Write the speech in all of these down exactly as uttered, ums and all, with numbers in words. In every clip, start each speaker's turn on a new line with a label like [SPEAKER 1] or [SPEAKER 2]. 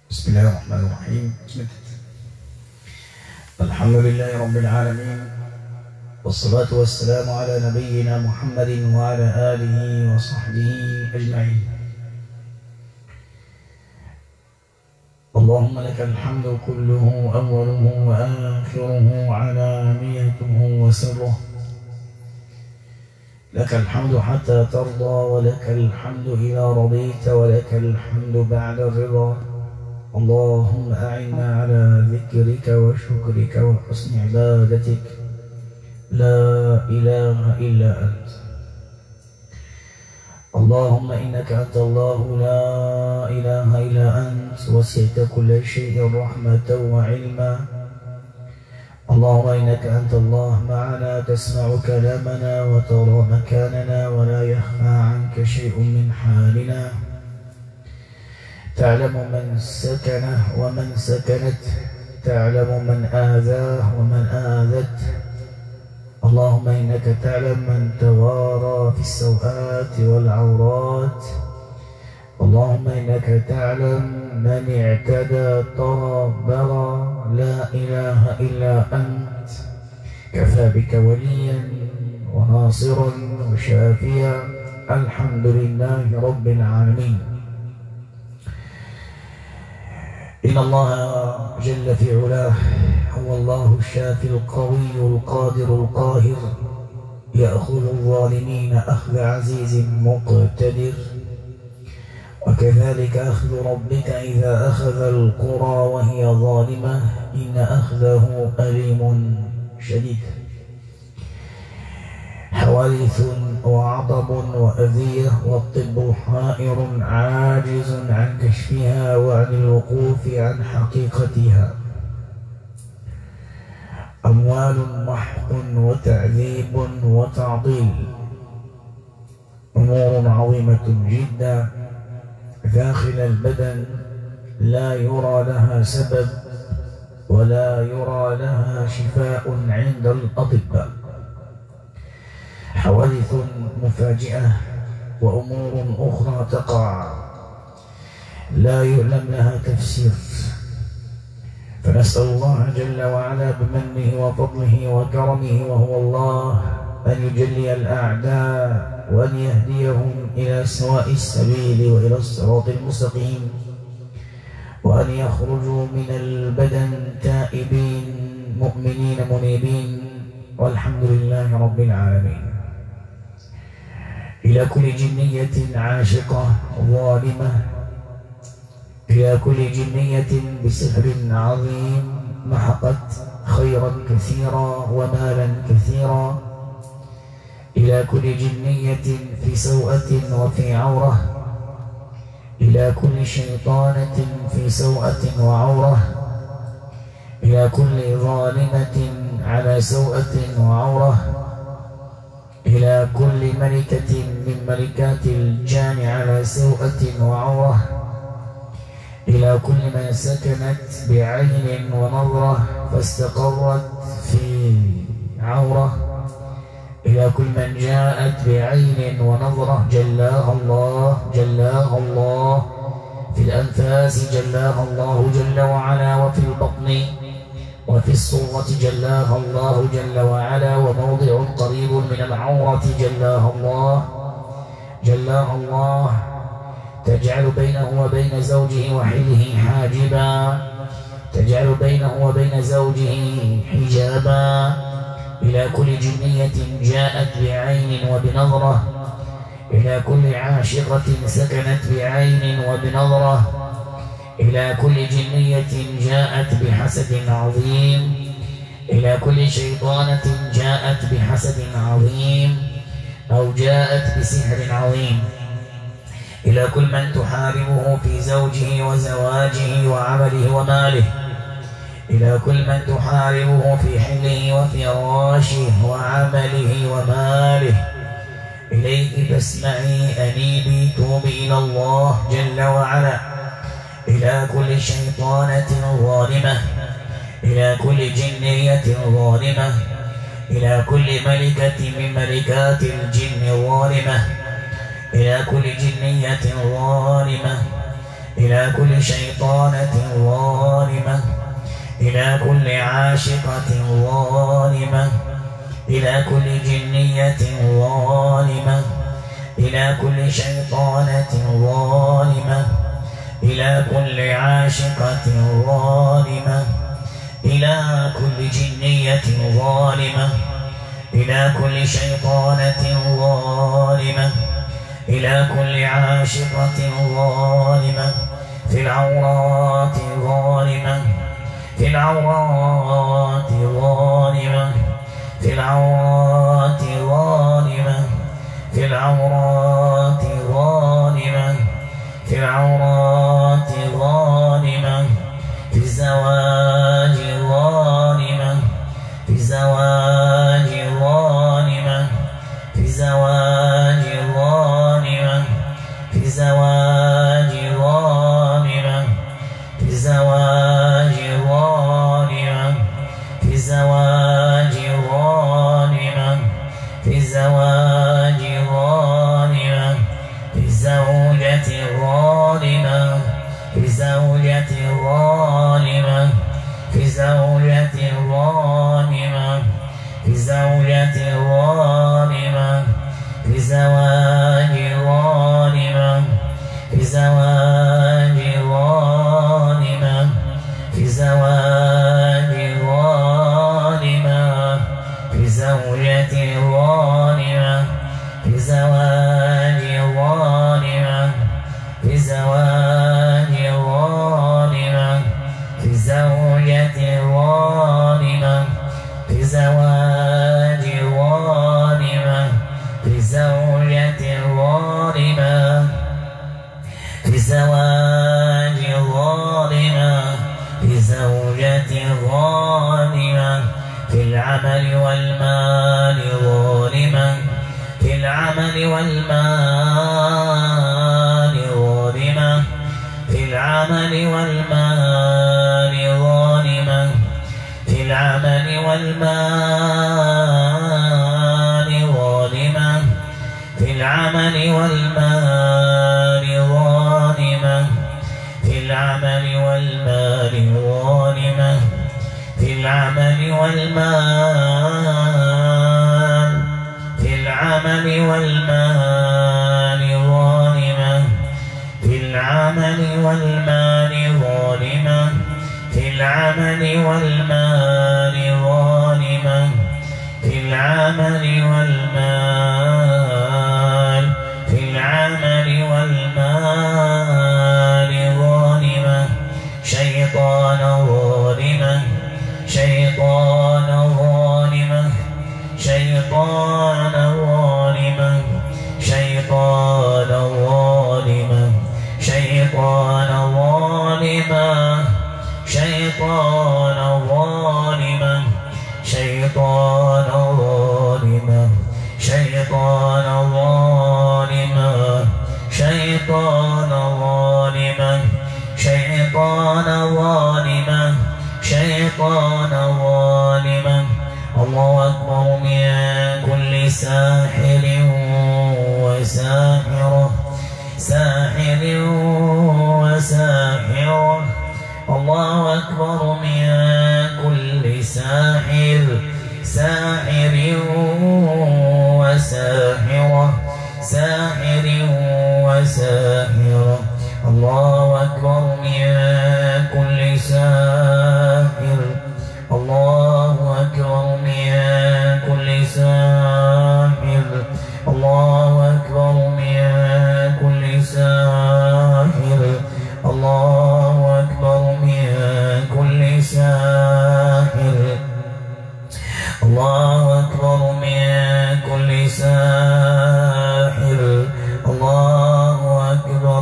[SPEAKER 1] بسم الله الرحمن الرحيم. الحمد لله رب العالمين، والصلاة والسلام على نبينا محمد وعلى آله وصحبه أجمعين. اللهم لك الحمد كله، أوله وآخره، علانيته وسره. لك الحمد حتى ترضى، ولك الحمد إذا رضيت، ولك الحمد بعد الرضا. اللهم أعنا على ذكرك وشكرك وحسن عبادتك، لا إله إلا أنت. اللهم إنك أنت الله، لا إله إلا أنت، وسعت كل شيء رحمة وعلما. اللهم إنك أنت الله معنا، تسمع كلامنا وترى مكاننا، ولا يخفى عنك شيء من حالنا. تعلم من سكنه ومن سكنت، تعلم من آذاه ومن آذت. اللهم إنك تعلم من توارى في السوءات والعورات. اللهم إنك تعلم من اعتدى طرى برى. لا إله إلا أنت. كفى بك وليا وناصرا وشافيا. الحمد لله رب العالمين. إن الله جل في علاه هو الله الشافي القوي القادر القاهر، يأخذ الظالمين أخذ عزيز مقتدر، وكذلك أخذ ربك إذا أخذ القرى وهي ظالمة، إن أخذه أليم شديد. حوادث وعطب وأذية، والطب حائر عاجز عن كشفها وعن الوقوف عن حقيقتها. أموال محق وتعذيب وتعطيل، أمور عظيمة جدا داخل البدن، لا يرى لها سبب ولا يرى لها شفاء عند الأطباء. حوادث مفاجئة وأمور أخرى تقع لا يعلم لها تفسير، فنسأل الله جل وعلا بمنه وفضله وكرمه وهو الله أن يجلي الأعداء وأن يهديهم إلى سواء السبيل وإلى الصراط المستقيم، وأن يخرجوا من البدن تائبين مؤمنين منيبين، والحمد لله رب العالمين. إلى كل جنية عاشقة ظالمة، إلى كل جنية بسحر عظيم محقت خيرا كثيرا ومالا كثيرا، إلى كل جنية في سوءة وفي عورة، إلى كل شيطانة في سوءة وعورة، إلى كل ظالمة على سوءة وعورة، إلى كل ملكة من ملكات الجان على سوءة وعورة، إلى كل من سكنت بعين ونظرة فاستقرت في عورة، إلى كل من جاءت بعين ونظرة جلاها الله جلاها الله في الأنفاس، جلاها الله جل وعلا، وفي البطن وفي الصورة جلاها الله جل وعلا، وموضع قريب من العورة جلاها الله جلاها الله، تجعل بينه وبين زوجه وحله حاجبا، تجعل بينه وبين زوجه حجابا. إلى كل جنية جاءت بعين وبنظرة، إلى كل عاشقة سكنت بعين وبنظرة، إلى كل جنية جاءت بحسد عظيم، إلى كل شيطانة جاءت بحسد عظيم أو جاءت بسحر عظيم، إلى كل من تحاربه في زوجه وزواجه وعمله وماله، إلى كل من تحاربه في حله وفراشه وعمله وماله. إليك فاسمعي أنيبي توبي إلى الله جل وعلا. إلى كل شيطانة ظالمة، إلى كل جنية ظالمة، إلى كل ملكة من ملكات الجن ظالمة، إلى كل جنية ظالمة، إلى إلى كل شيطانة ظالمة، إلى كل عاشقة ظالمة، إلى كل جنية ظالمة، إلى كل شيطانة ظالمة، إلى كل عاشقة ظالمة، إلى كل جنية ظالمة، إلى كل شيطانة ظالمة، إلى كل عاشقة ظالمة، في العورات ظالمة، في العورات ظالمة، في العورات ظالمة، في العورات ظالمة، في العورات ظالمة، في الزواج ظالمة، في الزواج ظالمة، في الزواج ظالمة، في الزواج ظالمة، في الزواج ظالمة، في الزواج ظالمة، في الزواج ظالمة، في الزوجة ظالمة، في الزوجة ظالمة، في الزوجة ظالمة، في الزوجة ظالمة، في الزواج ظالمة، في الزواج ظالمة، في الزواج ظالمة، في الزوجة ظالمة، في الزواج ظالمة، في الزواج ظالمة، في الزوجة ظالمة، في الزواج ظالمة، في الزوجة ظالمة، في الزواج ظالمة، في الزوجة ظالمة، في العمل والمال ظالمة، في العمل والمال ظالمة، في العمل والمال ظالمة، في العمل والمال ظالمة، في العمل والمال ظالمة، في العمل والمال ظالمة، في العمل والمال، في العمل والمال ظالمة، في العمل والمال ظالمة، في العمل والمال ظالمة، في العمل والمال، في العمل والمال ظالمة، شيطان ظالمة، شيطان ظالمة، شيطان ظالمة، شيطان ظالمة، شيطان ظالمة، شيطان ظالمة، شيطان ظالمة، شيطان ظالمة، شيطان ظالمة، شيطان ظالمة، شيطان ظالمة. الله أكبر من كل ساحر وساحرة، ساحر وساحرة. الله أكبر من كل ساحر، ساحر وساحرة، ساحر وساحرة. الله أكبر من كل ساحر، الله أكبر من كل ساحر، الله أكبر من كل ساحر، الله أكبر من كل ساحر، الله أكبر من كل ساحر، الله أكبر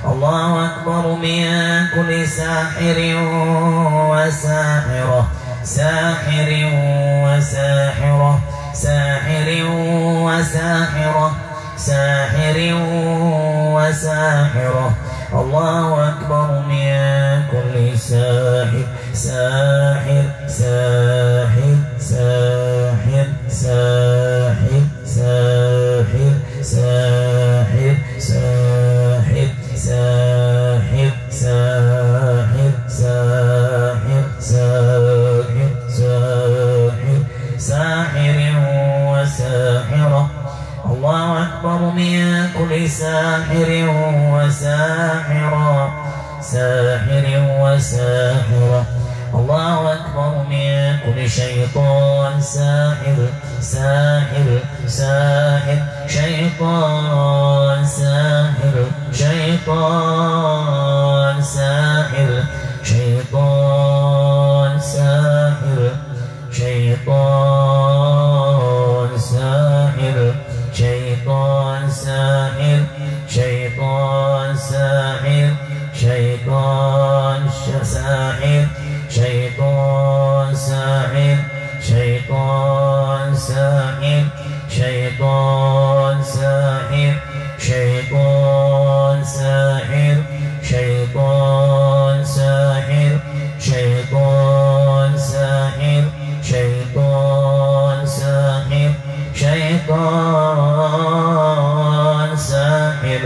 [SPEAKER 1] الله أكبر من كل ساحر وساحرة ساحر وساحرة ساحر وساحرة ساحر وساحرة الله أكبر من كل ساحر ساحر ساحر ساحر ساحر ساحر ساحر ساحر ساحر ساحر ساحر ساحر ساحر ساحر وساحرة الله أكبر من كل ساحر وساحرة ساحر وساحرة الله أكبر من كل شيطان ساحر ساحر ساحر شيطان ساحر شيطان ساحر شيطان ساحر شيطان ساحر شيطان ساحر شيطان ساحر شيطان ساحر شيطان ساحر شيطان ساحر شيطان ساحر شيطان ساحر شيطان ساحر شيطان ساحر شيطان ساحر شيطان ساحر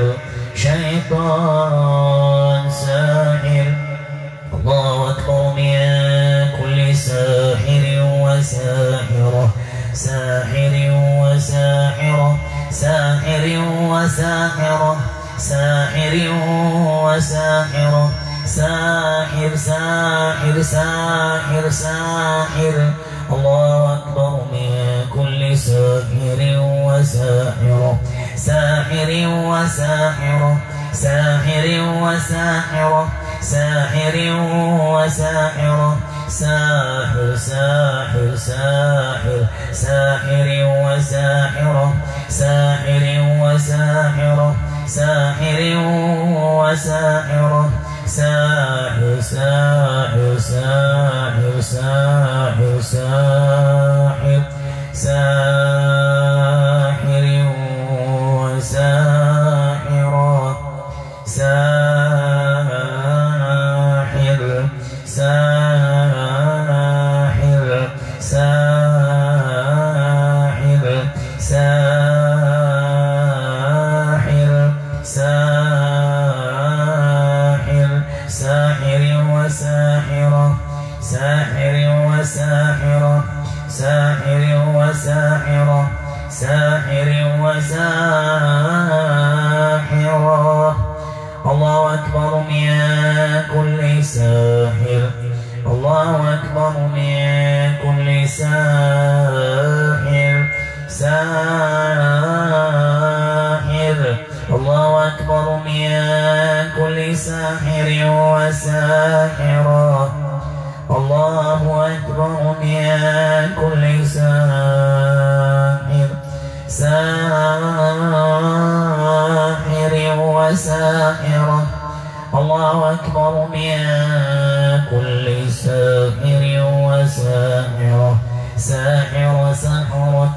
[SPEAKER 1] شيطان ساحر الله أكبر من كل ساحر وساحرة ساحر وساحرة ساحر وساحرة ساحر وساحرة ساحر ساحر ساحر ساحر الله أكبر من كل ساحر وساحرة ساحر وساحرة ساحر وساحرة ساحر وساحرة ساحر ساحر ساحر ساحر وساحرة ساحر وساحرة ساحر وساحرة ساحر ساحر ساحر ساحر ساحر ساحر وساحرة ساحر ساحر ساحر ساحر ساحر ساحر وساحرة ساحر وساحرة ساحر وساحرة ساحر وساحرة الله أكبر من كل ساحر الله أكبر من كل ساحر ساحر الله أكبر من كل ساحر وساحرة الله أكبر من كل ساحر ساحر وساحرة الله أكبر من كل ساحر وساحرة ساحر سحرت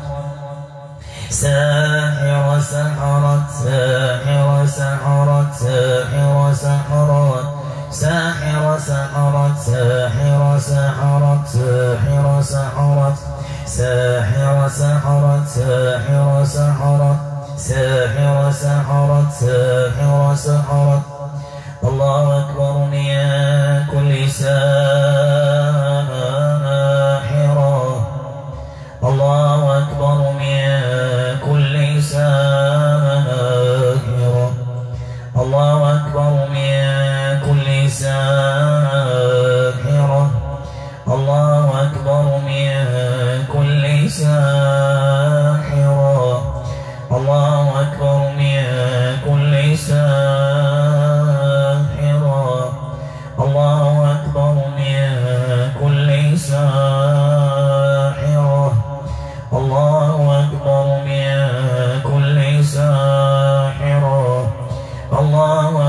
[SPEAKER 1] ساحر سحرت ساحر سحرت ساحر سحرت ساحر سحرت ساحر سحرت ساحر سحرت ساحر سحرت ساحر سحرت ساحر سحرت ساحر سحرت الله أكبر من كل ساحرة الله أكبر من كل ساحرة الله أكبر من كل ساحرة الله أكبر من كل ساحرة الله أكبر من كل ساحرة الله أكبر من كل ساحرة الله أكبر من كل ساحرة الله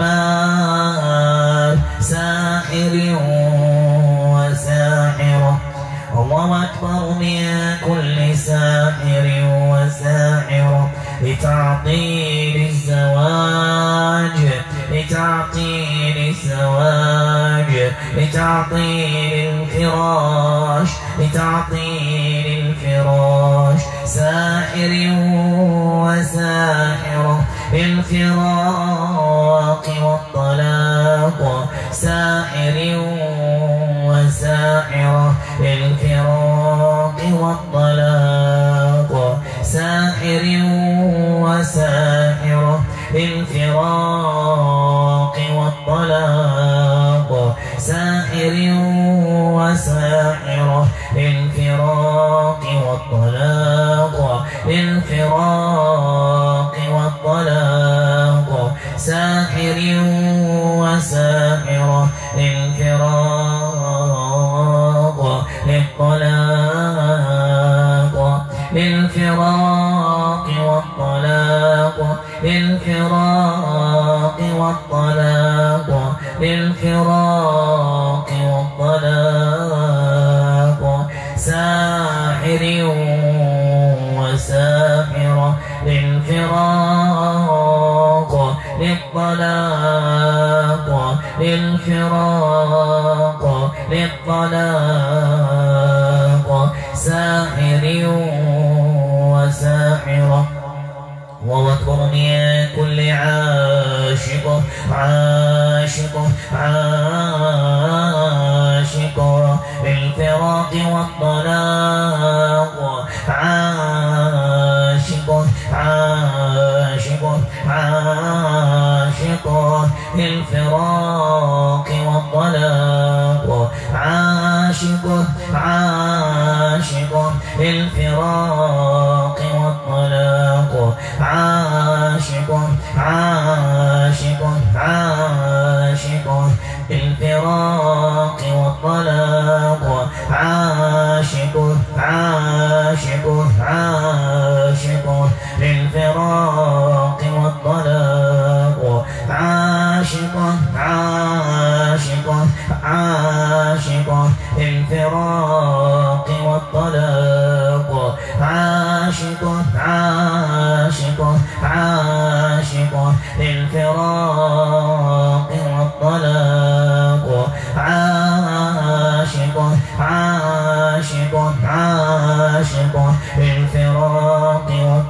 [SPEAKER 1] الجمال ساحر وساحرة الله أكبر من كل ساحر وساحرة لتعطيل الزواج لتعطيل الزواج لتعطيل الفراش لتعطيل الفراش ساحر وساحرة للفراق والطلاق ساحر وساحرة للفراق والطلاق ساحر وساحرة للفراق والطلاق ساحر وساحرة للفراق والطلاق للفراق والطلاق ساحر وساحرة للفراق للطلاق للفراق والطلاق للفراق والطلاق للفراق والطلاق ساحر وساحرة للفراق للطلاق للفراق للطلاق ساحر وساحرة واذكر من كل عاشق عاشق عاشق للفراق والطلاق عاشق عاشق عاشق للفراق والطلاق عاشق عاشق للفراق والطلاق عاشق عاشق عاشق للفراق والطلاق عاشق عاشق عاشق للفراق والطلاق عاشق عاشق عاشق للفراق والطلاق عاشق عاشق عاشق للفراق والطلاق عاشق عاشق عاشق للفراق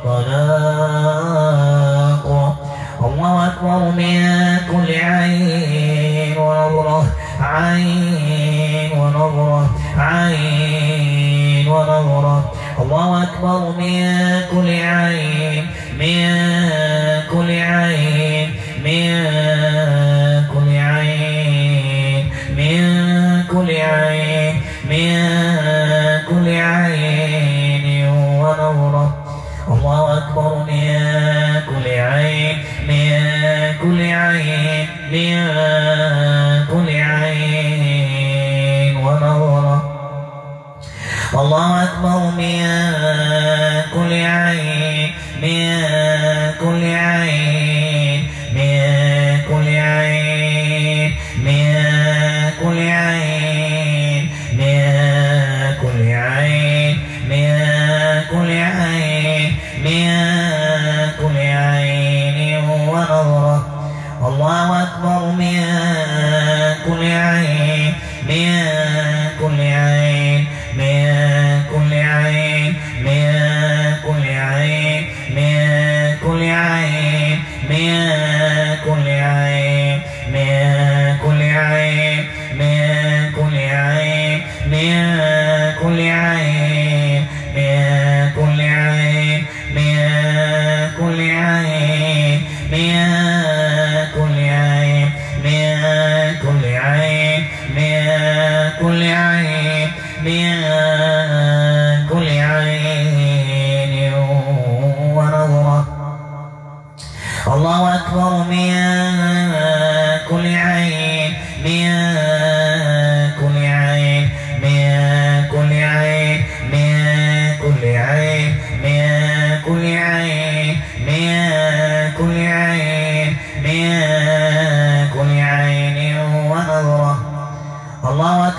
[SPEAKER 1] والطلاق الله أكبر من كل عين ونظرة عين ونظرة عين ونظرة الله أكبر من كل عين من كل عين من كل عين من كل عين من كل عين ونظرة الله أكبر من كل عين من كل عين من كل عين ونظرة الله أكبر من كل عين من كل عين من كل عين من كل عين من كل عين من كل عين من كل عين ونظرة الله أكبر من كل عين من كل عين من كل عين من كل عين من كل عين من كل عين من كل عين من كل عين من كل عين من كل عين من كل عين من كل عين من كل عين من كل عين من كل عين ونظرة الله أكبر من كل عين من كل عين من كل عين من كل عين من كل عين من كل عين من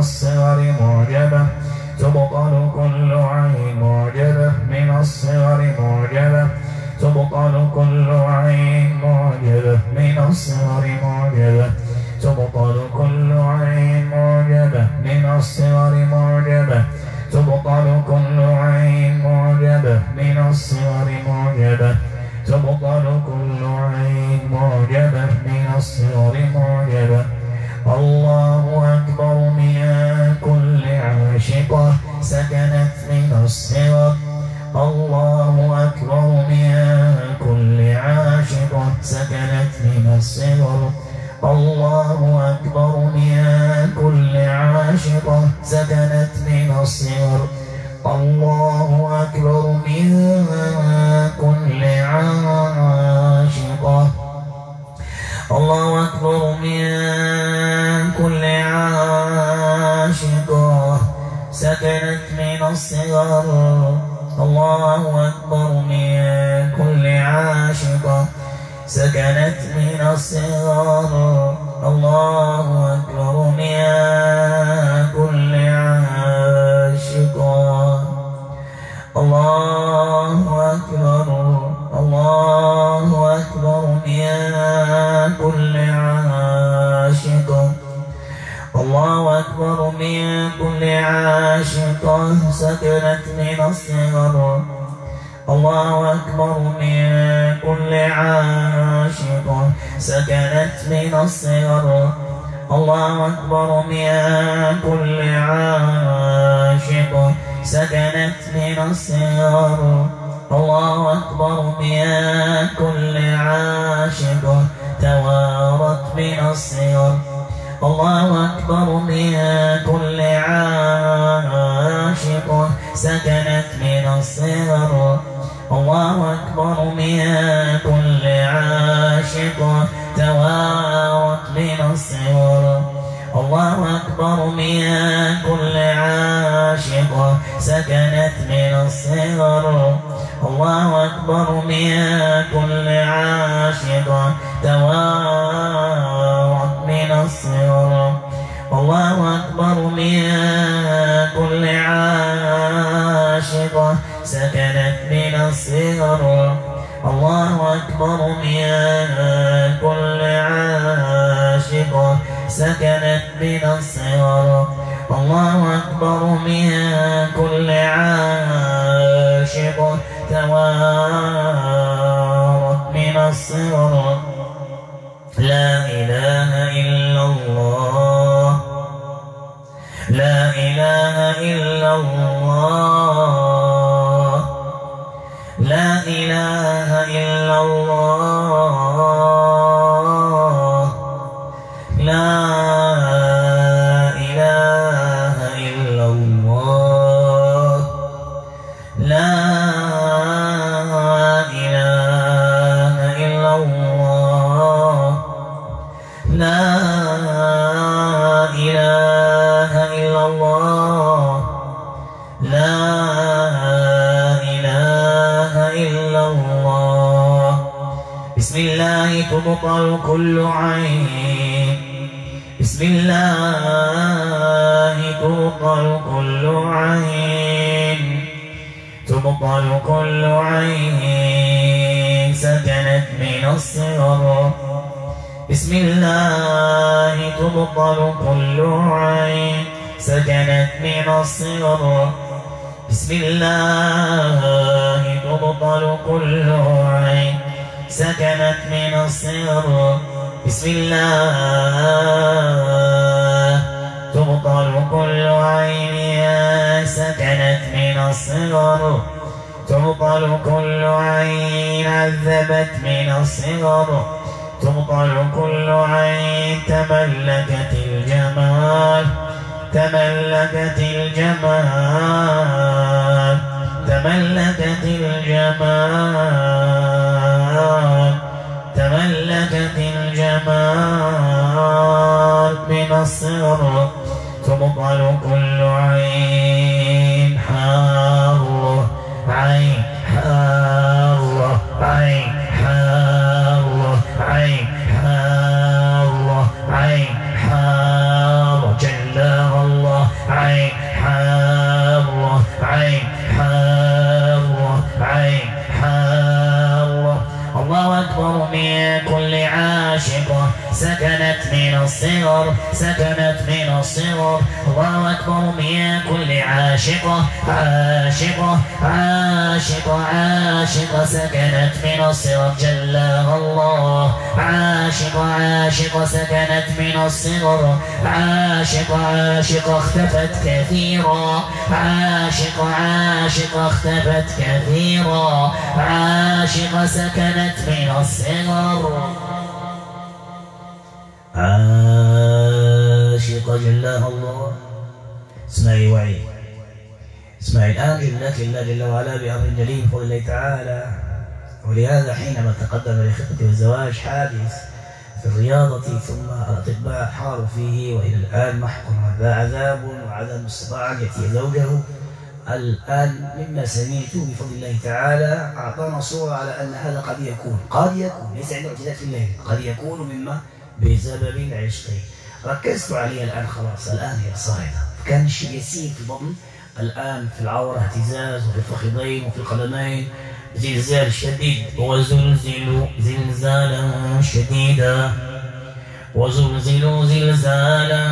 [SPEAKER 1] الصغر معجبة تبطل كل عين معجبة من الصغر معجبة تبطل كل عين معجبة من الصغر معجبة تبطل كل عين معجبة من الصغر معجبة تبطل كل عين معجبة من الصغر معجبة تبطل كل عين معجبة من الصغر معجبة الله أكبر من كل عاشقة سكنت من الصغر الله أكبر من كل عاشقة سكنت من الصغر الله أكبر من كل عاشقة سكنت من الصغر الله أكبر من كل عاشقة الله أكبر من كل عاشقة سكنت من الصغر الله أكبر من كل عاشقة سكنت من الصغر الله أكبر من كل عاشقة الله أكبر الله أكبر من كل عاشقة الله أكبر من كل عاشقة سكنت من الصغر الله أكبر من كل عاشقة سكنت من الصغر الله أكبر من كل عاشقة سكنت من الصغر الله أكبر من كل عاشقة توارت من الصغر الله أكبر من كل عاشقة سكنت من الصغر الله أكبر من كل عاشقة توارت من الصغر الله أكبر من كل عاشقة سكنت من الصغر الله أكبر من كل عاشقة توارت من الصغر الله أكبر من كل عاشقة سكنت من الصغر الله أكبر من كل عاشقة سكنت من الصغر الله أكبر من كل عاشقة توارت من الصغر لا إله إلا الله لا إله إلا الله لا إله إلا الله لا إله إلا الله لا إله إلا الله لا إله إلا الله لا إله إلا الله بسم الله تبطل كل عين بسم الله تبطل كل عين تبطل كل عين سكنت من الصغر بسم الله تبطل كل عين سكنت من الصغر بسم الله تبطل كل عين سكنت من الصغر بسم الله تبطل كل عين سكنت من الصغر تبطل كل عين عذبت من الصغر تبطل كل عين تملكت الجمال تملكت الجمال تملكت الجمال تملكت الجمال من الصغر تبطل كل عين حارة عين حارة عين حارة عين حارة عين حارة جلها الله عين حارة عين حارة عين حارة. الله أكبر. من كل عاشقة سكنت من الصغر سكنت من الصغر. الله أكبر. من كل عاشقة عاشقة عاشقة عاشقة سكنت من الصغر جلاها الله. عاشقة عاشقة سكنت من الصغر. عاشقة عاشقة اختفت كثيرا. عاشقة عاشقة اختفت كثيرا. عاشقة سكنت من الصغر. عاشقة جلاها الله. اسمعي وعي اسمعي الآن جلات الله جل وعلا بأمر جليل بفضل الله تعالى. ولهذا حينما تقدم لخطبة الزواج حادث في الرياضة ثم الأطباء حاروا فيه وإلى الآن محق عذاب وعدم استطاع أن يأتي زوجه. الآن مما سمعت بفضل الله تعالى أعطانا صورة على أن هذا قد يكون قد يكون ليس عند اعتداد في الليل قد يكون مما بسبب العشق. ركزت عليه الآن خلاص الآن هي صاعدة. كان شيء يسير في البطن الآن في العورة اهتزاز وفي الفخذين وفي القدمين زلزال شديد. وزلزلوا زلزالا شديدا وزلزلوا زلزالا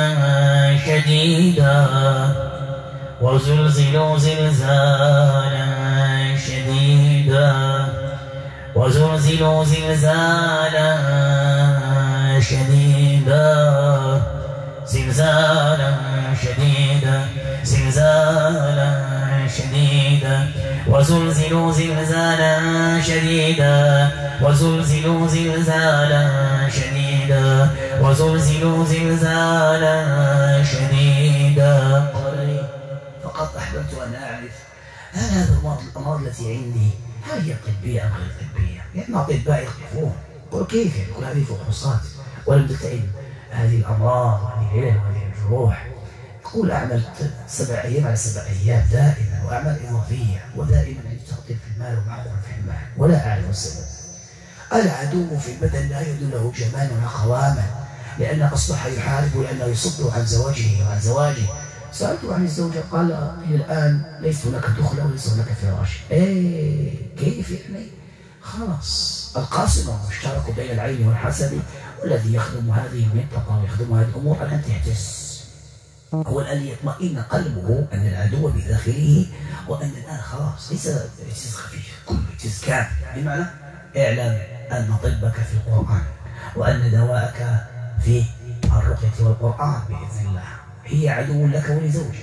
[SPEAKER 1] شديدا وزلزلوا زلزالا شديدا وزلزلوا زلزالا شديدا زلزالا شديدا زلزالا شديدا وزلزلوا زلزالا شديدا وزلزلوا زلزالا شديدا وزلزلوا زلزالا شديدا. فقط أحببت أن أعرف هل هذا الأمراض التي عندي هل هي طبية أم غير طبية؟ لأن أطباء يخافون يقول كيف يقول هذه فحوصات ولم تلتئم هذه الأمراض وهذه العلل وهذه الجروح. يقول أعمل سبع أيام على سبع أيام دائما وأعمال إضافية ودائما عندي تخطيط في المال ومعقول في المال ولا أعرف السبب. العدو في البدن لا يبدو له جمالا ولا قواما لأنه أصبح يحارب لأنه يصده عن زواجه وعن زواجه. سألته عن الزوجة قال إلى الآن ليس هناك دخلة وليس هناك فراش. إيه كيف يعني؟ خلاص القاسم المشترك بين العين والحسد والذي يخدم هذه المنطقة ويخدم هذه الأمور الآن تحتس. هو الآن يطمئن قلبه أن العدو بداخله وأن الآن خلاص ليس اهتزاز خفيف كله اهتزاز كامل. بمعنى اعلم أن طبك في القرآن وأن دواءك في الرقية والقرآن بإذن الله. هي عدو لك ولزوجك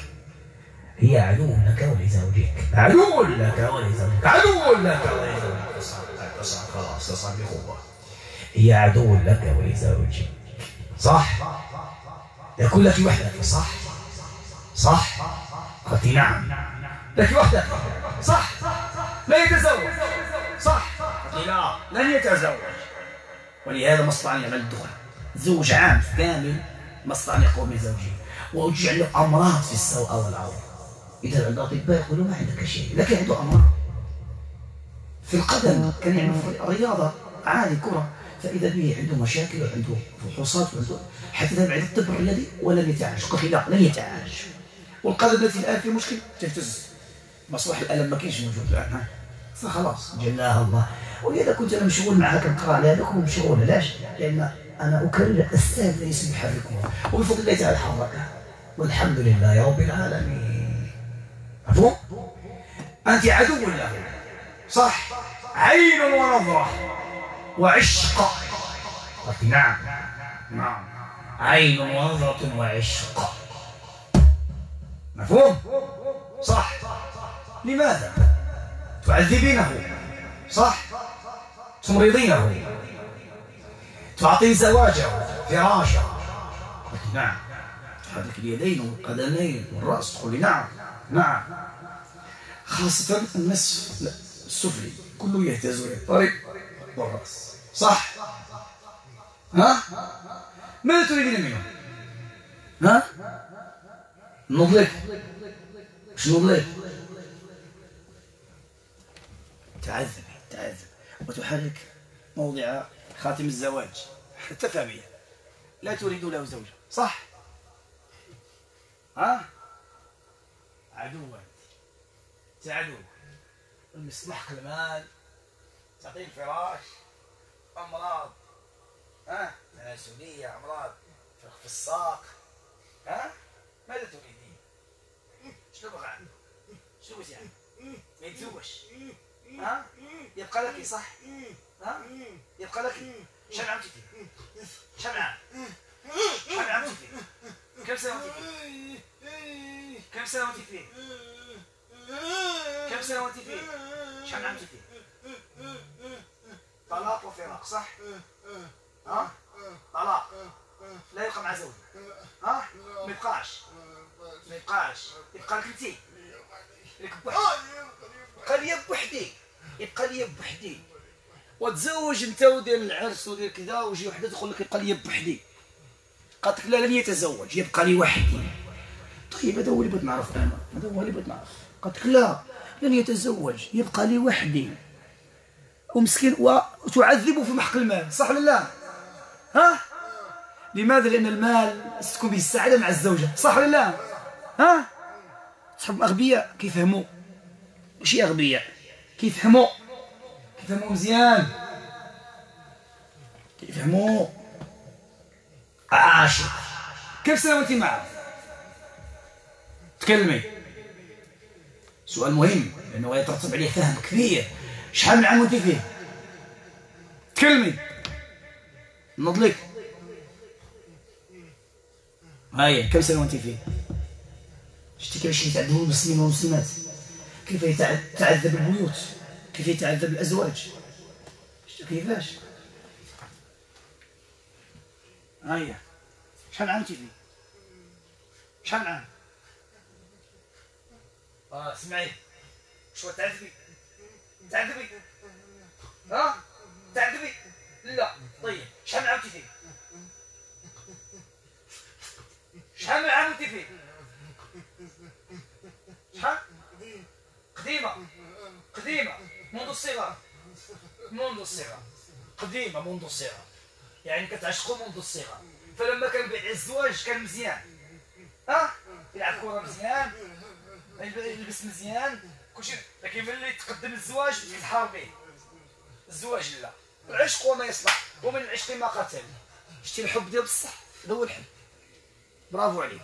[SPEAKER 1] هي عدو لك ولزوجك عدو لك ولزوجك عدو لك ولزوجك تصعد خلاص تصعد بقوة. هي عدو لك ولزوجك صح؟ يكون لك وحدك صح؟ صح؟ قلت نعم لك وحدك صح؟ لا يتزوج صح؟ قلت لا لن يتزوج. ولهذا مصطفى يعمل الدخل زوج عام كامل مصطفى يقوم بزوجه ويجعل له أمراض في السوء والعورة. إذا عند أطباء يقولوا ما عندك شيء لكن عنده أمراض في القدم كان يعمل رياضة عادي كرة فإذا به عنده مشاكل وعنده فحوصات وعنده حتى ذهب عند الطب الرياضي ولم يتعالج. قلت لا لن يتعالج. والقدم التي الآن في مشكل تهتز مصباح الألم ما كاينش موجود الآن فخلاص جلاها الله. ولهذا كنت أنا مشغول معك نقرأ لهذاكم مشغول. علاش؟ لأن أنا أكرر الأسباب ليس يحركها وبفضل الله تعالى حركها والحمد لله يا رب العالمين. مفهوم؟ أنت عدو له صح؟ عين ونظرة وعشق. قلت نعم نعم عين ونظرة وعشق. مفهوم؟ صح. لماذا؟ تعذبينه صح؟ تمرضينه تعطي زواجه فراشه. قلت نعم. تحرك اليدين والقدمين والرأس تقول لي نعم نعم. خاصة النصف السفلي كله يهتز ويضطرب والرأس صح؟ ها؟ ماذا تريدين منه؟ ها؟ نضلك مش نضلك تعذبي تعذب وتحرك موضع خاتم الزواج حتى فهمية لا تريد له زوجة صح؟ ها عدوا تعدو المصلحة المال، تعطيه الفراش، أمراض، ها تناسلية، أمراض في الساق، ها ماذا تريدين؟ شنو بغى عنده؟ شنو بغيتي عنده؟ ما يتزوجش، ها يبقى لك صح؟ ها يبقى لك شحال عمتي فيه؟ شحال عام؟ شحال عمتي فيه؟ كم سنة وانت فيه؟ كم سنة وانت فيه؟ كم سنة وانت فيه؟ شحال عمتي فيه؟ طلاق وفراق صح؟ ها؟ طلاق لا يبقى مع زوجه، ها؟ ما يبقاش ما يبقاش يبقى لك انتي، لك بوحدك، يبقى ليا بوحدي، يبقى ليا بوحدي، وتزوج انت ودير العرس ودير كذا ويجي وحده تقول لك يبقى ليا بوحدي، قالت لك لا لن يتزوج يبقى لي وحدي. طيب هذا هو اللي بغيت نعرف انا، هذا هو اللي بغيت نعرف. قالت لك لا لن يتزوج يبقى لي وحدي، ومسكين وتعذبه في محق المال، صح ولا لا؟ ها؟ لماذا؟ لأن المال تكون به السعادة مع الزوجة، صح ولا لا؟ ها؟ صحاب أغبياء كيفهموا، ماشي أغبياء كيفهموا، كيفهموا مزيان، كيفهموا. عاشق كيف سنة وانت معه؟ تكلمي، سؤال مهم لأنه يترتب عليه فهم كبير. شحال من عام وانت فيه؟ تكلمي نض لك. هاي كم سنة وانت فيه؟ شتي كيفاش يتعذبوا المسلمين والمسلمات، كيف يتعذب البيوت، كيف يتعذب الأزواج، شتي كيفاش؟ هاي شحال عام انت فيه؟ شحال عام؟ اه اسمعي شو تعذبي؟ تعذبي؟ ها؟ تعذبي؟ لا طيب شحال عام انت فيه؟ شحال من عام انت فيه؟ شحال؟ قديمة قديمة منذ الصغر، منذ الصغر قديمة منذ الصغر، يعني كتعشقوا منذ الصغر، فلما كان بعد الزواج كان مزيان، ها؟ يلعب كورة مزيان، يلبس مزيان، كلشي، لكن ملي تقدم الزواج تتحار به، الزواج لا، العشق وما يصلح، ومن العشق ما قتل. شتي الحب ديال بصح، هذا هو الحب. برافو عليك.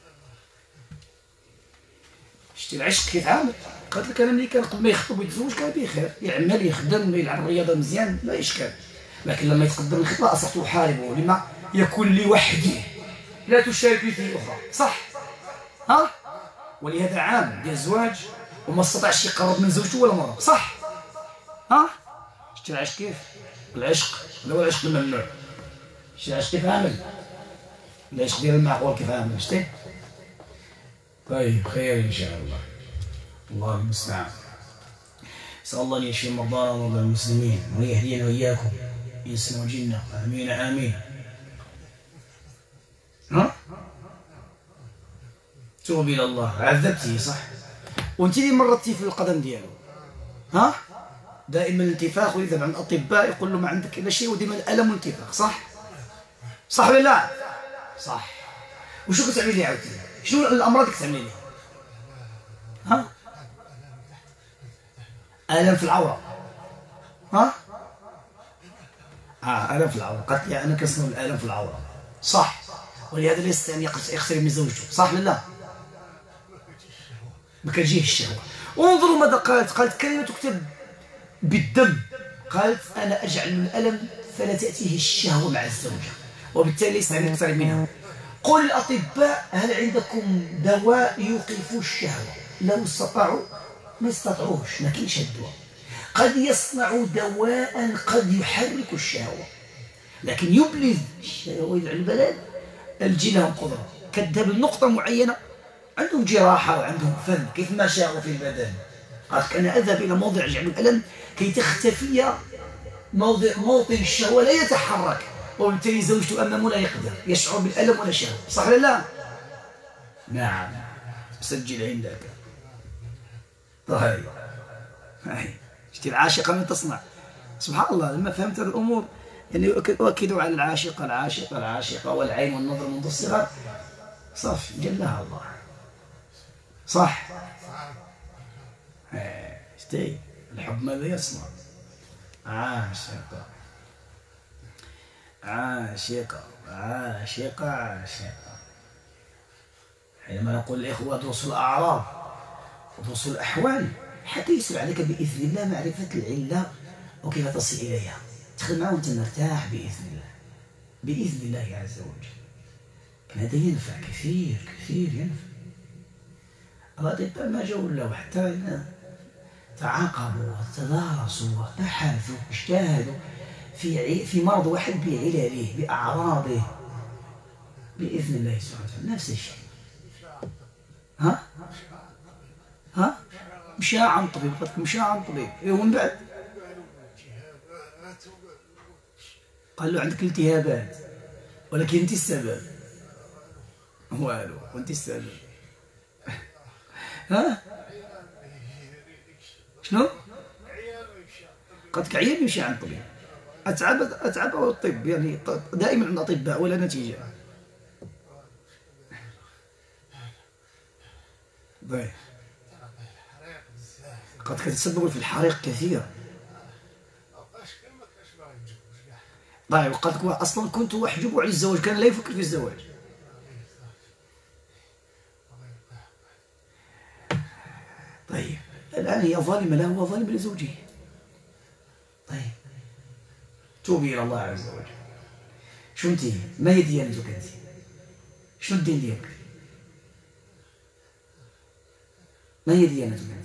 [SPEAKER 1] شتي العشق كيف عامل؟ قالت لك انا ملي كان قبل ما يخطب ويتزوج كان بخير، يعمل يخدم يلعب رياضه مزيان لا اشكال، لكن لما يتقدم الخطبه اصبحت احاربه، لما يكون لي وحدي لا تشاركني فيه اخرى، صح؟ ها؟ ولهذا عام ديال الزواج وما استطاعش يقرب من زوجته ولا مره، صح؟ ها؟ شتي العشق كيف؟ العشق هذا هو العشق الممنوع. شتي العشق كيف عامل؟ العشق ديال المعقول كيف عامل؟ شتي؟ طيب خير ان شاء الله، الله المستعان. نسأل الله أن يشفي مرضانا ومرضى المسلمين وأن يهدينا وإياكم إنسا وجنة، آمين آمين. ها؟ توب إلى الله، عذبتيه صح؟ وأنت اللي مرضتي في القدم ديالو، ها؟ دائما الانتفاخ، ويذهب عند الأطباء يقول له ما عندك إلا شيء وديما الألم والانتفاخ، صح؟ صح ولا لا؟ صح. وشو كتعملي لي عاوتاني؟ شنو الأمراض اللي كتعملي لي؟ ها؟ ألم في العورة، ها؟ آه ألم في العورة، قالت لي أنا كنصنع الألم في العورة، صح؟ ولهذا لا يستطيع أن يغترب من زوجته، صح ولا لا؟ ما كتجيه الشهوة. وانظروا ماذا قالت، قالت كلمة تكتب بالدم، قالت أنا أجعل من الألم فلا تأتيه الشهوة مع الزوجة، وبالتالي يستطيع أن يقترب منها. قل الأطباء هل عندكم دواء يوقف الشهوة؟ لو استطاعوا ما استطاعوش، ما كاينش الدواء. قد يصنعوا دواء قد يحرك الشهوة، لكن يبلذ الشهوة ويدعو البلد الجي لهم قدرة، كذاب النقطة معينة، عندهم جراحة وعندهم فن كيف ما شاءوا في البدن. قالت أنا أذهب إلى موضع جعل الألم كي تختفي موضع موطن الشهوة لا يتحرك، وبالتالي زوجته أمامه لا يقدر يشعر بالألم ولا شهوة، صح ولا لا؟ نعم، سجل عندك. طيب هاي شتي العاشقة من تصنع. سبحان الله لما فهمت هذه الأمور يعني أؤكدوا على العاشقة العاشقة العاشقة والعين والنظر منذ الصغر، صافي جلاها الله. صح. شتي الحب ماذا يصنع؟ عاشقة عاشقة عاشقة عاشقة. حينما نقول الإخوة دروس الأعراض ودروس الأحوال حتى يسهل عليك بإذن الله معرفة العلة وكيف تصل إليها، تخدم معه وأنت مرتاح بإذن الله، بإذن الله عز وجل. هذا ينفع كثير كثير ينفع. الأطباء ما جاوا له حتى تعاقبوا وتدارسوا وبحثوا واجتهدوا في في مرض واحد بعلاله بأعراضه بإذن الله سبحانه وتعالى. نفس الشيء. ها؟ ها؟ مشى عن طبيب، قلت مشى عن طبيب، ومن بعد قال له عندك التهابات ولكن أنت السبب. والو وأنت السبب. ها؟ شنو؟ قد كعيان يمشي عند طبيب. أتعب أتعب الطب يعني دائما عند أطباء ولا نتيجة. ضيع. قد كتسبب في الحريق كثيرا. ضيع. وقد أصلا كنت أحجب عن الزواج، كان لا يفكر في الزواج. طيب الآن هي ظالمة له وظالمة لزوجه. طيب توبي إلى الله عز وجل. شو أنت؟ ما هي ديانتك أنت؟ شنو الدين ديالك؟ ما هي ديانتك أنت؟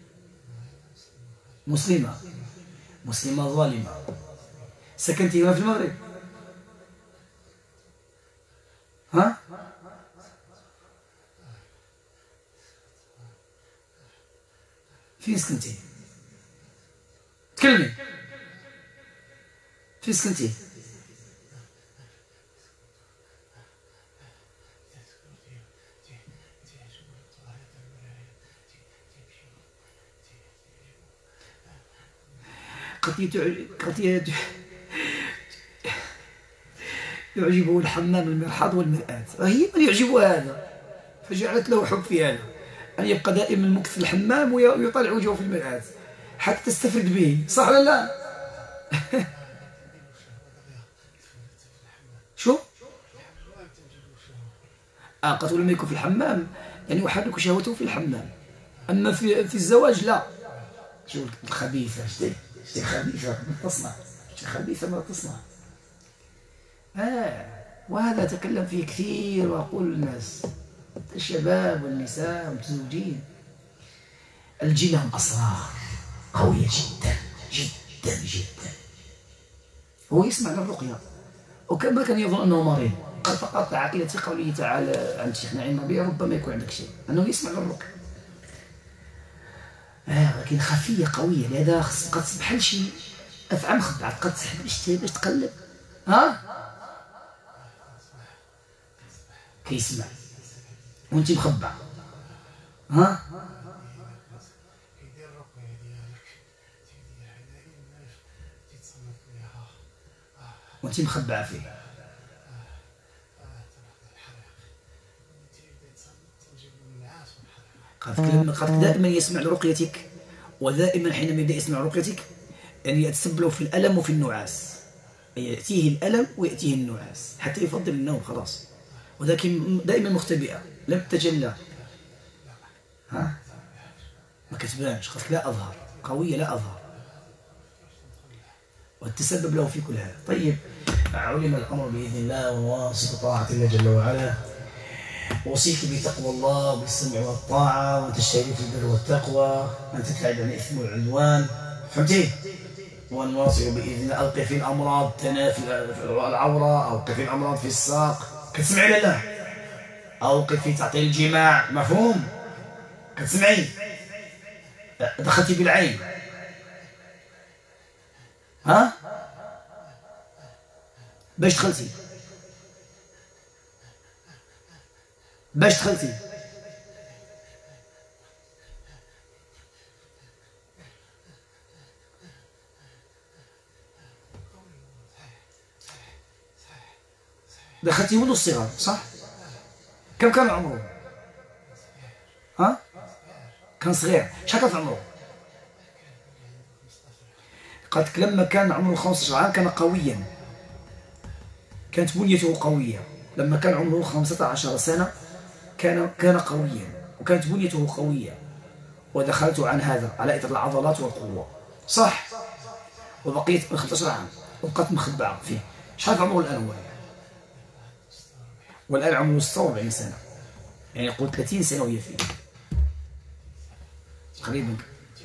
[SPEAKER 1] مسلمة. مسلمة ظالمة. سكنتي هنا في المغرب؟ ها؟ فين سكنتي؟ تكلمي. فين سكنتي؟ قد قد يعجبه الحمام المرحاض والمرآة، هي من يعجبه هذا فجعلت له حب في هذا، أن يبقى دائما مكث في الحمام ويطالع وجهه في المرآة حتى تستفرد به. صح ولا لا؟ شو؟ آه قد لما يكون في الحمام يعني يحرك شهوته في الحمام، أما في في الزواج لا. شو الخبيثة؟ شتي شتي خبيثة ما تصنع، شتي خبيثة ما تصنع. آه وهذا أتكلم فيه كثير وأقول للناس الشباب والنساء والمتزوجين، الجن لهم أسرار قوية جدا جدا جدا. هو يسمع للرقية وكما كان يظن أنه مريض، قال فقط عائلتي قوله تعالى عند الشيخ نعيم ربيع ربما يكون عندك شيء، أنه يسمع للرقية. آه لكن خفية قوية، لهذا خصك تصبح شي أفعى مخبعة، قد تسحب باش تقلب. ها؟ كيسمع وانت مخبع. ها؟ وانت مخبعة فيه. قد دائما يسمع لرقيتك، ودائما حينما يبدأ يسمع رقيتك يعني يتسبب له في الألم وفي النعاس، يأتيه الألم ويأتيه النعاس حتى يفضل النوم خلاص، ولكن دائما مختبئة لم تتجلى. ها؟ ما كتبانش، خاصك لا أظهر، قوية لا أظهر، وتسبب له في كل هذا. طيب علم الأمر بإذن الله ونواصل طاعة الله جل وعلا. أوصيك بتقوى الله بالسمع والطاعة وتجتهد في البر والتقوى، أن تبتعد عن الإثم والعدوان. فهمتي؟ ونواصل بإذن الله. ألقي في الأمراض تنافي العورة، أوقف في الأمراض في الساق، كتسمعي لا لا؟ أوقف في تعطيل الجماع، مفهوم؟ كتسمعي؟ دخلتي بالعين. ها؟ باش دخلتي؟ باش دخلتي؟ دخلتي منذ الصغر صح؟
[SPEAKER 2] كم كان عمره؟ ها؟ كان صغير. شحال كان في عمره؟ قالت لما كان عمره خمسة عشر عام كان قويا، كانت بنيته قوية. لما كان عمره خمسة عشر سنة كان كان قويا وكانت بنيته قوية، ودخلت عن هذا على إثر العضلات والقوة. صح. وبقيت من خمسة عشر عام وبقيت مخبعة فيه. شحال عمره الآن هو؟ والآن عمره ستة وأربعين سنة، يعني قول ثلاثين سنة وهي فيه تقريبا،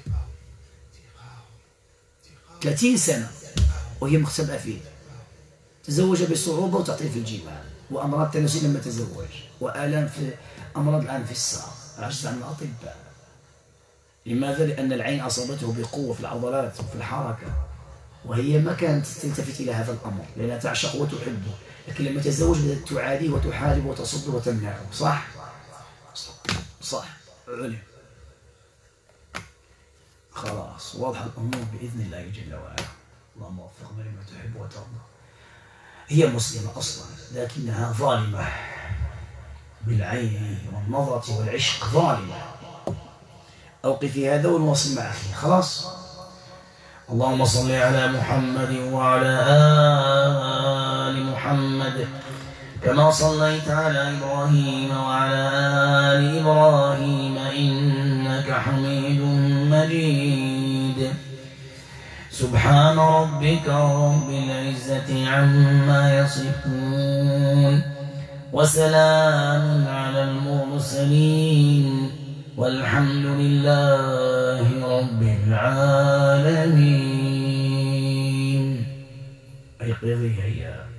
[SPEAKER 2] ثلاثين سنة وهي مختبئة فيه. تزوج بصعوبة وتعطيه في الجماع، وأمراض تناسل لما تزوج، وآلام في أمراض الآن في الساق، عجز عن الأطباء. لماذا؟ لأن العين أصابته بقوة في العضلات وفي الحركة، وهي ما كانت تلتفت إلى هذا الأمر لأنها تعشق وتحبه، لكن لما تزوج بدأت تعاديه وتحارب وتصد وتمنعه. صح؟ صح. علم. خلاص واضح الأمور بإذن الله جل وعلا. اللهم وفقنا لما تحب وترضى. هي مسلمة أصلا لكنها ظالمة بالعين والنظرة والعشق، ظالمة. أوقفي هذا ونواصل مع أخي. خلاص. اللهم صل على محمد وعلى آل محمد كما صليت على إبراهيم وعلى آل إبراهيم إنك حميد مجيد. سبحان ربك رب العزة عما يصفون وسلام على المرسلين والحمد لله رب العالمين. أيقظي هيا.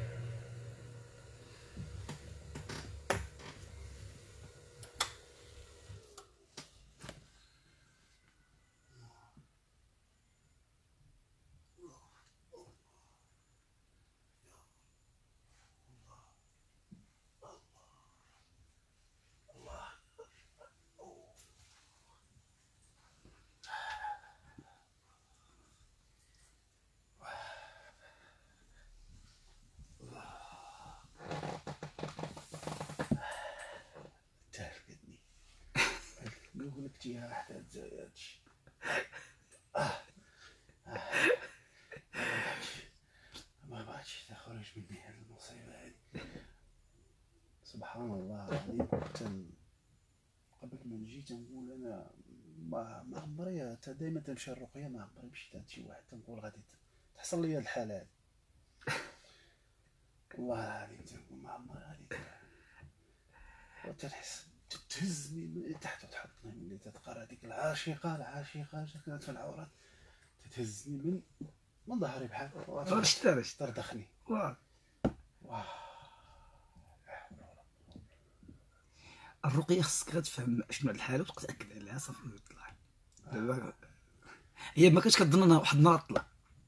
[SPEAKER 3] نقولك حتى هادشي ما بغيتش تخرج مني هاد المصيبة هادي. سبحان الله العظيم. كنت قبل ما نجي تنقول انا ما ما عمري حتى دائما تمشي الرقية، ما عمري مشيت عند شي واحد تنقول غادي تحصل لي هاد الحالة هادي. والله العظيم تنقول ما عمري غادي وتنحس تهزني من تحت وتحطني ملي تتقرا ديك العاشقه العاشقه كانت في العورات، تتهزني من من ظهري بحال
[SPEAKER 2] واش ترش
[SPEAKER 3] تردخني.
[SPEAKER 2] واه
[SPEAKER 3] واه
[SPEAKER 2] الرقية خصك غتفهم شنو هاد الحالة وتتأكد عليها صافي وتطلع. دابا هي ما كانتش كتظن انها واحد النهار طلع.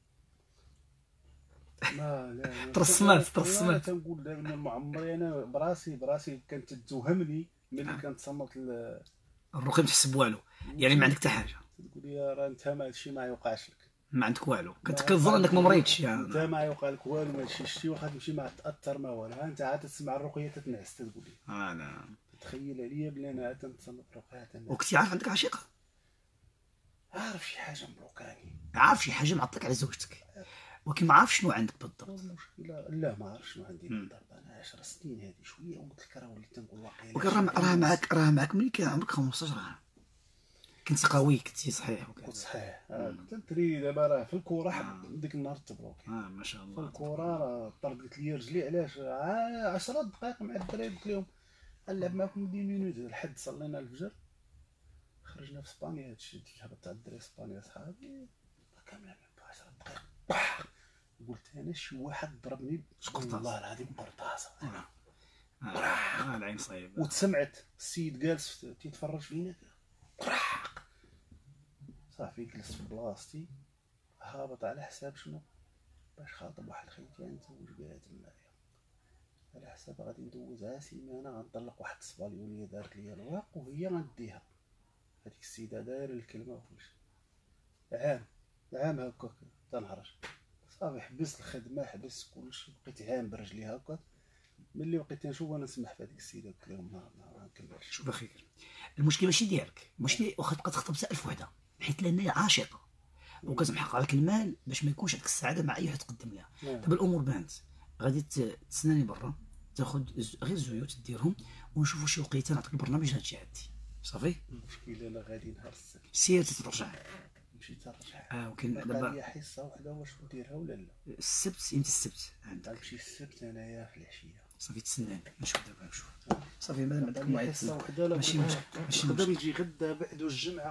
[SPEAKER 3] ما لا
[SPEAKER 2] ترسمات ترسمات.
[SPEAKER 3] تنقول دابا ما عمري انا براسي براسي كانت توهمني ملي كانت تصنت
[SPEAKER 2] الرقية ما تحسب والو، يعني ما عندك حتى حاجة.
[SPEAKER 3] تقول لي راه انت ما هادشي ما يوقعش لك،
[SPEAKER 2] ما عندك والو، كنت كتظن انك ما مريتش. يا
[SPEAKER 3] انت ما يوقع لك والو، ما شي شتي واخا تمشي ما تاثر ما والو. انت عاد تسمع الرقيه تتنعس تقول لي
[SPEAKER 2] اه نعم.
[SPEAKER 3] تخيل عليا بلي انا تنتصنت الرقيه تنعس.
[SPEAKER 2] وكنتي عارف عندك عشيقة؟
[SPEAKER 3] عارف شي حاجه مبروكاني،
[SPEAKER 2] عارف شي حاجة معطلك على زوجتك، ولكن ما عارف شنو عندك بالضبط.
[SPEAKER 3] المشكله لا ما عرف شنو عندي بالضبط. انا عشر سنين هذه شويه وقلت لك راه وليت تنقول واقيلا.
[SPEAKER 2] ولكن راه معاك راه معاك ملي كان عمرك خمسطاش عام كنت قوي، كنتي صحيح وكذا.
[SPEAKER 3] كنت صحيح. كنت تري دابا راه في الكره حب ديك النهار تبروكي.
[SPEAKER 2] اه ما شاء الله.
[SPEAKER 3] في الكره راه طردت لي رجلي. علاش؟ عشرة دقائق مع الدراري قلت لهم نلعب معكم دي مينوت لحد صلينا الفجر خرجنا في اسبانيا. هادشي هبط على الدراري اسبانيا صحابي كاملين عشرة دقائق بح قلت انا شي واحد ضربني والله العظيم قرطاسه.
[SPEAKER 2] اه اه العين صايبه.
[SPEAKER 3] وتسمعت السيد جالس تيتفرج فينا قرح صافي جلست في بلاصتي هابط على حساب شنو؟ باش خاطب واحد خيتي نتزوج بها تمايا، على حساب غادي ندوزها سيمانه غنطلق واحد الصباليونيه دارت ليا الواق وهي غنديها. هذيك السيده دايره الكلمه وكلشي. عام عام هكاك تنهرج صافي حبست الخدمه حبست كلشي بقيت عام برجلي هكا ملي بقيت نشوف وانا نسمح في هذيك السيده قلت لهم ما ما نكملش.
[SPEAKER 2] شوف اخي، المشكل ماشي ديالك، ماشي واخا تبقى تخطب ألف وحده، حيت لان هي عاشقه وكتمحق عليك المال باش ما يكونش عندك السعاده مع اي واحد تقدم لها.
[SPEAKER 3] نعم.
[SPEAKER 2] دابا الامور بانت، غادي ت- تسناني برا، تاخذ ز- غير الزيوت ديرهم ونشوفوا شي وقيته نعطيك البرنامج هادشي عندي صافي.
[SPEAKER 3] المشكل انا غادي نهار السبت
[SPEAKER 2] سير تترجع.
[SPEAKER 3] نمشي ترجع.
[SPEAKER 2] اه وكاين
[SPEAKER 3] باقا
[SPEAKER 2] دابا
[SPEAKER 3] ليا حصه وحده واش نديرها ولا لا؟
[SPEAKER 2] السبت، امتى السبت عندك؟
[SPEAKER 3] غنمشي السبت انايا في العشيه.
[SPEAKER 2] صافي تسناني نشوف دابا نشوف صافي. مادام عندك
[SPEAKER 3] باقا ليا
[SPEAKER 2] موعد
[SPEAKER 3] حصه وحده لا
[SPEAKER 2] ماشي
[SPEAKER 3] بغيت-
[SPEAKER 2] مشكل ماشي
[SPEAKER 3] نقدر
[SPEAKER 2] مشكل.
[SPEAKER 3] نجي غدا بعد الجمعه